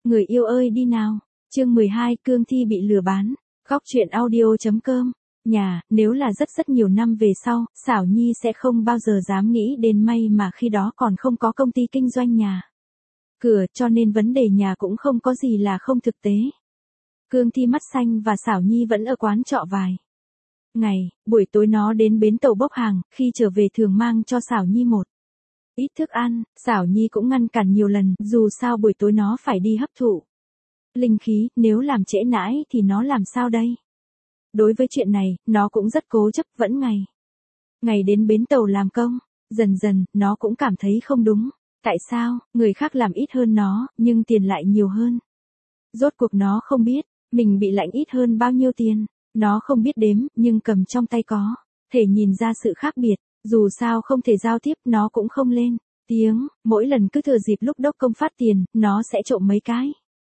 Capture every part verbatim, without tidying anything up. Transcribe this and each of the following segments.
Người yêu ơi đi nào. Chương mười hai, Cương Thi bị lừa bán. Góc truyện audio.com. Nhà, nếu là rất rất nhiều năm về sau, Xảo Nhi sẽ không bao giờ dám nghĩ đến may mà khi đó còn không có công ty kinh doanh nhà cửa, cho nên vấn đề nhà cũng không có gì là không thực tế. Cương Thi mắt xanh và Xảo Nhi vẫn ở quán trọ vài ngày, buổi tối nó đến bến tàu bốc hàng, khi trở về thường mang cho Xảo Nhi một ít thức ăn. Xảo Nhi cũng ngăn cản nhiều lần, dù sao buổi tối nó phải đi hấp thụ linh khí, nếu làm trễ nãi thì nó làm sao đây? Đối với chuyện này, nó cũng rất cố chấp, vẫn ngày ngày đến bến tàu làm công. Dần dần, nó cũng cảm thấy không đúng. Tại sao, người khác làm ít hơn nó, nhưng tiền lại nhiều hơn? Rốt cuộc nó không biết, mình bị lãnh ít hơn bao nhiêu tiền. Nó không biết đếm, nhưng cầm trong tay có thể nhìn ra sự khác biệt. Dù sao không thể giao tiếp, nó cũng không lên tiếng. Mỗi lần cứ thừa dịp lúc đốc công phát tiền, nó sẽ trộm mấy cái.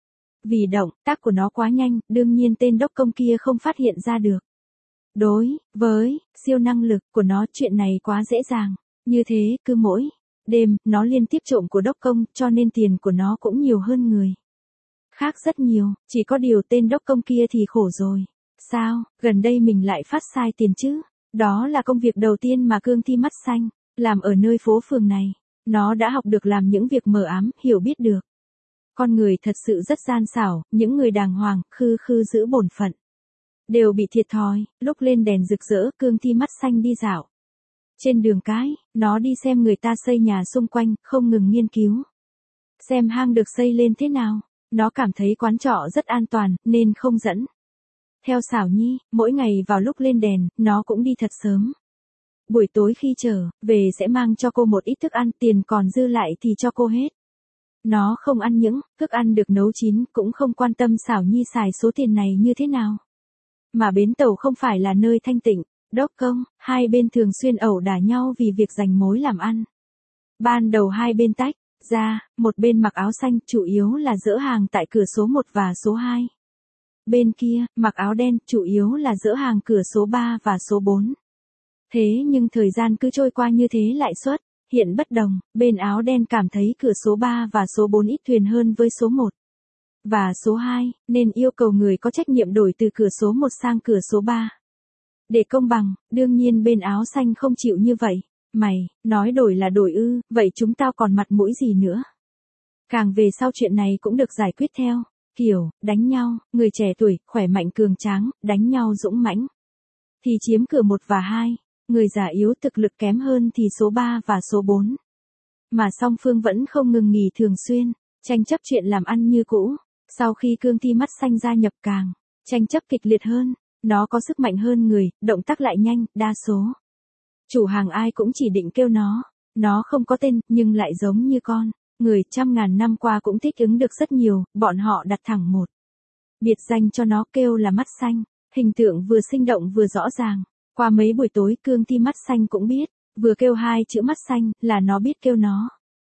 Vì động tác của nó quá nhanh, đương nhiên tên đốc công kia không phát hiện ra được. Đối với siêu năng lực của nó, chuyện này quá dễ dàng. Như thế, cứ mỗi đêm, nó liên tiếp trộm của đốc công, cho nên tiền của nó cũng nhiều hơn người khác rất nhiều. Chỉ có điều tên đốc công kia thì khổ rồi. Sao, gần đây mình lại phát sai tiền chứ? Đó là công việc đầu tiên mà Cương Thi mắt xanh làm ở nơi phố phường này. Nó đã học được làm những việc mờ ám, hiểu biết được. Con người thật sự rất gian xảo, những người đàng hoàng, khư khư giữ bổn phận đều bị thiệt thòi. Lúc lên đèn rực rỡ, Cương Thi mắt xanh đi dạo trên đường cái, nó đi xem người ta xây nhà xung quanh, không ngừng nghiên cứu xem hang được xây lên thế nào. Nó cảm thấy quán trọ rất an toàn, nên không dẫn theo Xảo Nhi. Mỗi ngày vào lúc lên đèn, nó cũng đi thật sớm. Buổi tối khi trở về sẽ mang cho cô một ít thức ăn, tiền còn dư lại thì cho cô hết. Nó không ăn những thức ăn được nấu chín, cũng không quan tâm Xảo Nhi xài số tiền này như thế nào. Mà bến tàu không phải là nơi thanh tịnh, đốc công, hai bên thường xuyên ẩu đả nhau vì việc giành mối làm ăn. Ban đầu hai bên tách ra, một bên mặc áo xanh, chủ yếu là dỡ hàng tại cửa số một và số hai. Bên kia, mặc áo đen, chủ yếu là dỡ hàng cửa số ba và số bốn. Thế nhưng thời gian cứ trôi qua như thế lại xuất hiện bất đồng. Bên áo đen cảm thấy cửa số ba và số bốn ít thuyền hơn với số một và số hai, nên yêu cầu người có trách nhiệm đổi từ cửa số một sang cửa số ba. Để công bằng, đương nhiên bên áo xanh không chịu như vậy. Mày, nói đổi là đổi ư, vậy chúng tao còn mặt mũi gì nữa? Càng về sau chuyện này cũng được giải quyết theo kiểu đánh nhau, người trẻ tuổi, khỏe mạnh cường tráng, đánh nhau dũng mãnh thì chiếm cửa một và hai, người già yếu thực lực kém hơn thì số ba và số bốn. Mà song phương vẫn không ngừng nghỉ, thường xuyên tranh chấp chuyện làm ăn như cũ. Sau khi Cương Thi mắt xanh gia nhập, càng tranh chấp kịch liệt hơn. Nó có sức mạnh hơn người, động tác lại nhanh, đa số chủ hàng ai cũng chỉ định kêu nó. Nó không có tên, nhưng lại giống như con người, trăm ngàn năm qua cũng thích ứng được rất nhiều. Bọn họ đặt thẳng một biệt danh cho nó, kêu là mắt xanh. Hình tượng vừa sinh động vừa rõ ràng. Qua mấy buổi tối, Cương Thi mắt xanh cũng biết, vừa kêu hai chữ mắt xanh là nó biết kêu nó.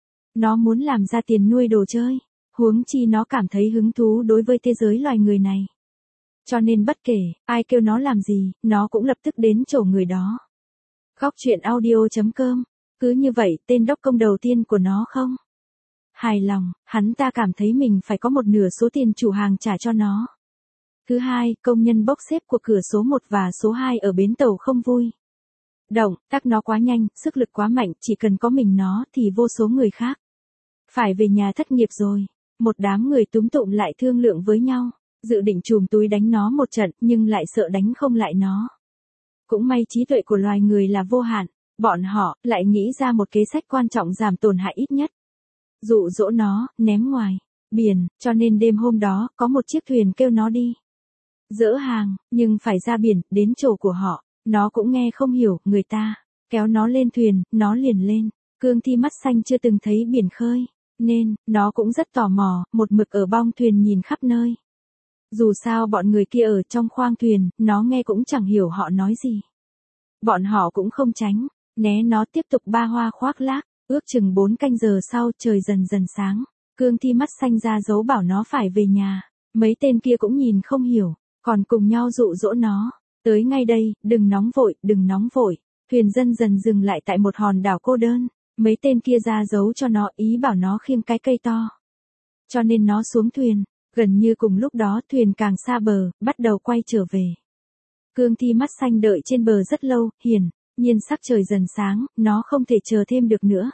Nó muốn làm ra tiền nuôi đồ chơi. Huống chi nó cảm thấy hứng thú đối với thế giới loài người này. Cho nên bất kể ai kêu nó làm gì, nó cũng lập tức đến chỗ người đó. Góc truyện audio.com. Cứ như vậy, tên đốc công đầu tiên của nó không hài lòng, hắn ta cảm thấy mình phải có một nửa số tiền chủ hàng trả cho nó. Thứ hai, công nhân bốc xếp của cửa số một và số hai ở bến tàu không vui. Động tác nó quá nhanh, sức lực quá mạnh, chỉ cần có mình nó thì vô số người khác phải về nhà thất nghiệp rồi. Một đám người túm tụm lại thương lượng với nhau, dự định chùm túi đánh nó một trận, nhưng lại sợ đánh không lại nó. Cũng may trí tuệ của loài người là vô hạn, bọn họ lại nghĩ ra một kế sách quan trọng giảm tổn hại ít nhất. Dụ dỗ nó, ném ngoài biển, cho nên đêm hôm đó, có một chiếc thuyền kêu nó đi dỡ hàng, nhưng phải ra biển, đến chỗ của họ. Nó cũng nghe không hiểu, người ta kéo nó lên thuyền, nó liền lên. Cương Thi mắt xanh chưa từng thấy biển khơi, nên nó cũng rất tò mò, một mực ở bong thuyền nhìn khắp nơi. Dù sao bọn người kia ở trong khoang thuyền, nó nghe cũng chẳng hiểu họ nói gì. Bọn họ cũng không tránh né nó, tiếp tục ba hoa khoác lác. Ước chừng bốn canh giờ sau, trời dần dần sáng. Cương Thi mắt xanh ra dấu bảo nó phải về nhà. Mấy tên kia cũng nhìn không hiểu, còn cùng nhau dụ dỗ nó. Tới ngay đây, đừng nóng vội, đừng nóng vội. Thuyền dần dần dừng lại tại một hòn đảo cô đơn. Mấy tên kia ra dấu cho nó, ý bảo nó khiêng cái cây to Cho nên nó xuống thuyền, gần như cùng lúc đó thuyền càng xa bờ, bắt đầu quay trở về. Cương Thi mắt xanh đợi trên bờ rất lâu, hiển nhiên sắc trời dần sáng, nó không thể chờ thêm được nữa.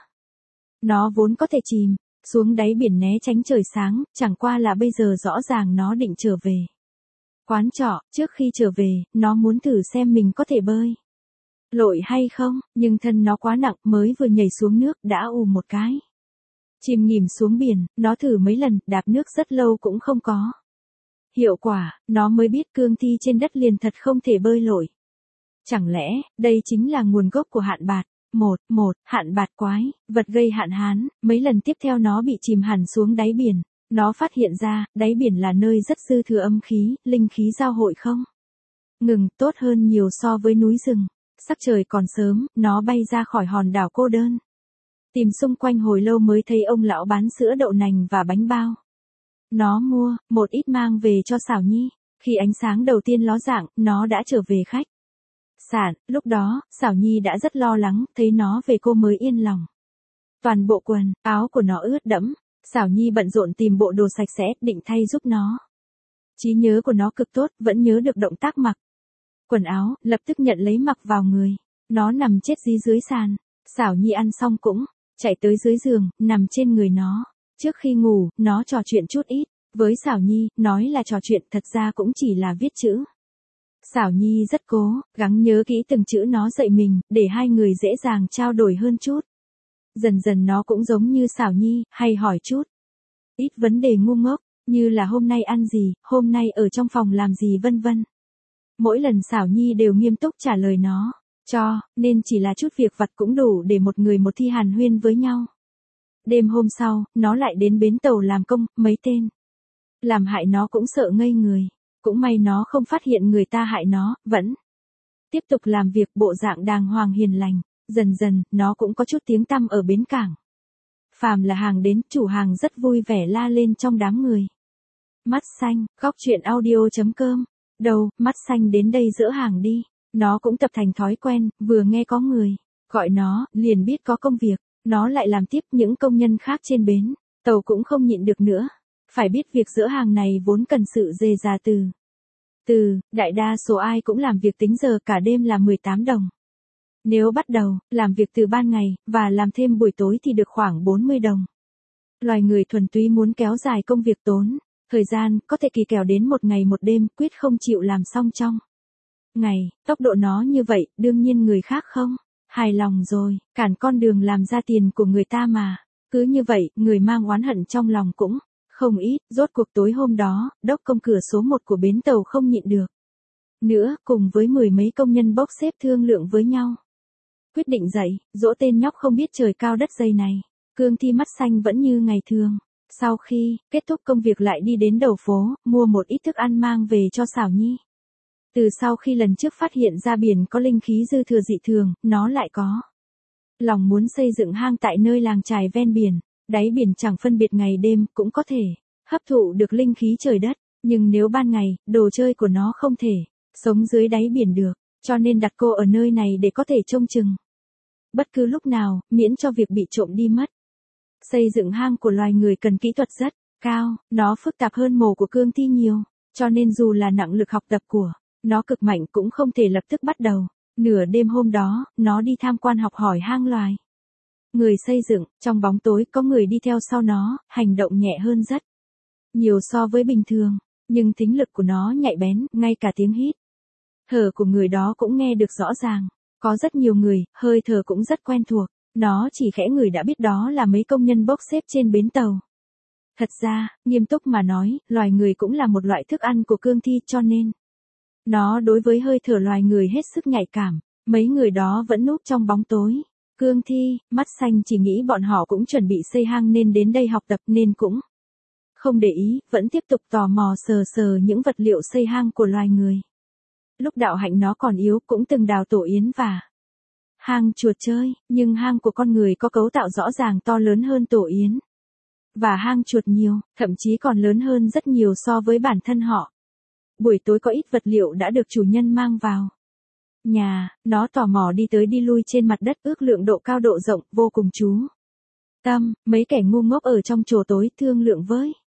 Nó vốn có thể chìm xuống đáy biển né tránh trời sáng, chẳng qua là bây giờ rõ ràng nó định trở về quán trọ. Trước khi trở về, nó muốn thử xem mình có thể bơi lội hay không, nhưng thân nó quá nặng, mới vừa nhảy xuống nước đã ù một cái. Chìm nghỉm xuống biển, nó thử mấy lần, đạp nước rất lâu cũng không có hiệu quả, nó mới biết cương thi trên đất liền thật không thể bơi lội. Chẳng lẽ, đây chính là nguồn gốc của hạn bạt? Một, một, hạn bạt quái, vật gây hạn hán, mấy lần tiếp theo nó bị chìm hẳn xuống đáy biển. Nó phát hiện ra, đáy biển là nơi rất dư thừa âm khí, linh khí giao hội không ngừng, tốt hơn nhiều so với núi rừng. Sắc trời còn sớm, nó bay ra khỏi hòn đảo cô đơn. Tìm xung quanh hồi lâu mới thấy ông lão bán sữa đậu nành và bánh bao. Nó mua, một ít mang về cho Xảo Nhi. Khi ánh sáng đầu tiên ló dạng, nó đã trở về khách sạn. Lúc đó, Xảo Nhi đã rất lo lắng, thấy nó về cô mới yên lòng. Toàn bộ quần áo của nó ướt đẫm. Xảo Nhi bận rộn tìm bộ đồ sạch sẽ, định thay giúp nó. Trí nhớ của nó cực tốt, vẫn nhớ được động tác mặc quần áo, lập tức nhận lấy mặc vào người. Nó nằm chết dí dưới sàn. Xảo Nhi ăn xong cũng chạy tới dưới giường, nằm trên người nó. Trước khi ngủ, nó trò chuyện chút ít với Xảo Nhi, nói là trò chuyện, thật ra cũng chỉ là viết chữ. Xảo Nhi rất cố gắng nhớ kỹ từng chữ nó dạy mình, để hai người dễ dàng trao đổi hơn chút. Dần dần nó cũng giống như Xảo Nhi, hay hỏi chút ít vấn đề ngu ngốc, như là hôm nay ăn gì, hôm nay ở trong phòng làm gì vân vân. Mỗi lần Xảo Nhi đều nghiêm túc trả lời nó, cho, nên chỉ là chút việc vặt cũng đủ để một người một thi hàn huyên với nhau. Đêm hôm sau, nó lại đến bến tàu làm công, mấy tên làm hại nó cũng sợ ngây người. Cũng may nó không phát hiện người ta hại nó, vẫn tiếp tục làm việc bộ dạng đàng hoàng hiền lành. Dần dần, nó cũng có chút tiếng tăm ở bến cảng. Phàm là hàng đến, chủ hàng rất vui vẻ la lên trong đám người. Mắt xanh, góc chuyện audio chấm com. Đâu, mắt xanh đến đây dỡ hàng đi. Nó cũng tập thành thói quen, vừa nghe có người gọi nó, liền biết có công việc. Nó lại làm tiếp những công nhân khác trên bến tàu cũng không nhịn được nữa. Phải biết việc dỡ hàng này vốn cần sự dè dà từ từ, đại đa số ai cũng làm việc tính giờ cả đêm là mười tám đồng. Nếu bắt đầu, làm việc từ ban ngày, và làm thêm buổi tối thì được khoảng bốn mươi đồng. Loài người thuần túy muốn kéo dài công việc tốn thời gian, có thể kỳ kèo đến một ngày một đêm, quyết không chịu làm xong trong ngày. Tốc độ nó như vậy, đương nhiên người khác không hài lòng rồi, cản con đường làm ra tiền của người ta mà. Cứ như vậy, người mang oán hận trong lòng cũng không ít. Rốt cuộc tối hôm đó, đốc công cửa số một của bến tàu không nhịn được nữa, cùng với mười mấy công nhân bốc xếp thương lượng với nhau. Quyết định dậy, dỗ tên nhóc không biết trời cao đất dày này. Cương Thi mắt xanh vẫn như ngày thường. Sau khi kết thúc công việc lại đi đến đầu phố, mua một ít thức ăn mang về cho Xảo Nhi. Từ sau khi lần trước phát hiện ra biển có linh khí dư thừa dị thường, nó lại có lòng muốn xây dựng hang tại nơi làng chài ven biển. Đáy biển chẳng phân biệt ngày đêm, cũng có thể hấp thụ được linh khí trời đất. Nhưng nếu ban ngày, đồ chơi của nó không thể sống dưới đáy biển được. Cho nên đặt cô ở nơi này để có thể trông chừng bất cứ lúc nào, miễn cho việc bị trộm đi mất. Xây dựng hang của loài người cần kỹ thuật rất cao, nó phức tạp hơn mồ của Cương Thi nhiều, cho nên dù là năng lực học tập của nó cực mạnh cũng không thể lập tức bắt đầu. Nửa đêm hôm đó, nó đi tham quan học hỏi hang loài người xây dựng, trong bóng tối có người đi theo sau nó, hành động nhẹ hơn rất nhiều so với bình thường, nhưng thính lực của nó nhạy bén, ngay cả tiếng hít thở của người đó cũng nghe được rõ ràng. Có rất nhiều người, hơi thở cũng rất quen thuộc. Nó chỉ khẽ ngửi đã biết đó là mấy công nhân bốc xếp trên bến tàu. Thật ra, nghiêm túc mà nói, loài người cũng là một loại thức ăn của Cương Thi, cho nên nó đối với hơi thở loài người hết sức nhạy cảm. Mấy người đó vẫn núp trong bóng tối. Cương Thi, mắt xanh chỉ nghĩ bọn họ cũng chuẩn bị xây hang nên đến đây học tập, nên cũng không để ý, vẫn tiếp tục tò mò sờ sờ những vật liệu xây hang của loài người. Lúc đạo hạnh nó còn yếu cũng từng đào tổ yến và hang chuột chơi, nhưng hang của con người có cấu tạo rõ ràng to lớn hơn tổ yến và hang chuột nhiều, thậm chí còn lớn hơn rất nhiều so với bản thân họ. Buổi tối có ít vật liệu đã được chủ nhân mang vào nhà, nó tò mò đi tới đi lui trên mặt đất, ước lượng độ cao độ rộng, vô cùng chú tâm. Mấy kẻ ngu ngốc ở trong chồ tối thương lượng với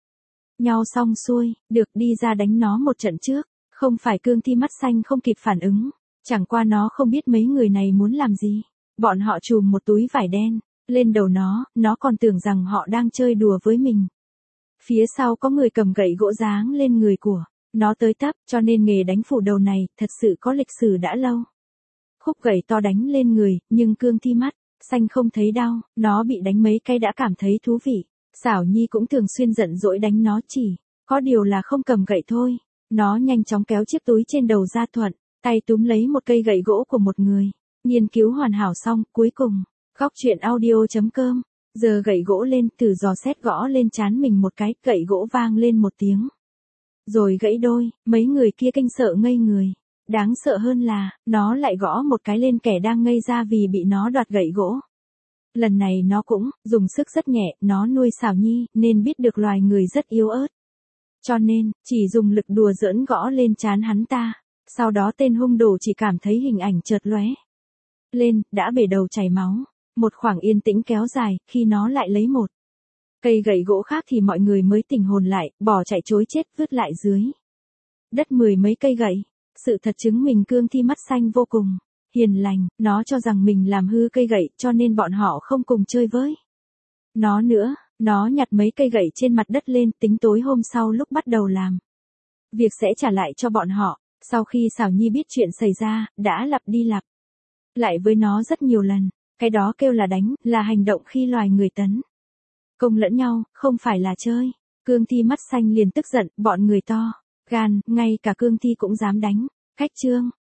nhau xong xuôi, được đi ra đánh nó một trận trước. Không phải cương thi mắt xanh không kịp phản ứng, chẳng qua nó không biết mấy người này muốn làm gì. Bọn họ chùm một túi vải đen lên đầu nó, nó còn tưởng rằng họ đang chơi đùa với mình. Phía sau có người cầm gậy gỗ giáng lên người của nó tới tấp, cho nên nghề đánh phủ đầu này thật sự có lịch sử đã lâu. Khúc gậy to đánh lên người, nhưng cương thi mắt xanh không thấy đau, nó bị đánh mấy cái đã cảm thấy thú vị. Xảo Nhi cũng thường xuyên giận dỗi đánh nó, chỉ có điều là không cầm gậy thôi. Nó nhanh chóng kéo chiếc túi trên đầu ra thuận, tay túm lấy một cây gậy gỗ của một người. Nghiên cứu hoàn hảo xong, cuối cùng, góc truyện audio chấm com, giờ gậy gỗ lên, từ dò xét gõ lên trán mình một cái, gậy gỗ vang lên một tiếng. Rồi gãy đôi, mấy người kia kinh sợ ngây người. Đáng sợ hơn là, nó lại gõ một cái lên kẻ đang ngây ra vì bị nó đoạt gậy gỗ. Lần này nó cũng, dùng sức rất nhẹ, nó nuôi Xảo Nhi, nên biết được loài người rất yếu ớt. Cho nên, chỉ dùng lực đùa giỡn gõ lên trán hắn ta. Sau đó tên hung đồ chỉ cảm thấy hình ảnh chợt lóe lên, đã bể đầu chảy máu. Một khoảng yên tĩnh kéo dài, khi nó lại lấy một cây gậy gỗ khác thì mọi người mới tỉnh hồn lại, bỏ chạy chối chết vứt lại dưới đất mười mấy cây gậy. Sự thật chứng minh cương thi mắt xanh vô cùng hiền lành, nó cho rằng mình làm hư cây gậy cho nên bọn họ không cùng chơi với nó nữa. Nó nhặt mấy cây gậy trên mặt đất lên, tính tối hôm sau lúc bắt đầu làm việc sẽ trả lại cho bọn họ. Sau khi Xảo Nhi biết chuyện xảy ra, đã lặp đi lặp lại với nó rất nhiều lần. Cái đó kêu là đánh, là hành động khi loài người tấn công lẫn nhau, không phải là chơi. Cương thi mắt xanh liền tức giận, bọn người to gan, ngay cả cương thi cũng dám đánh. Khách trương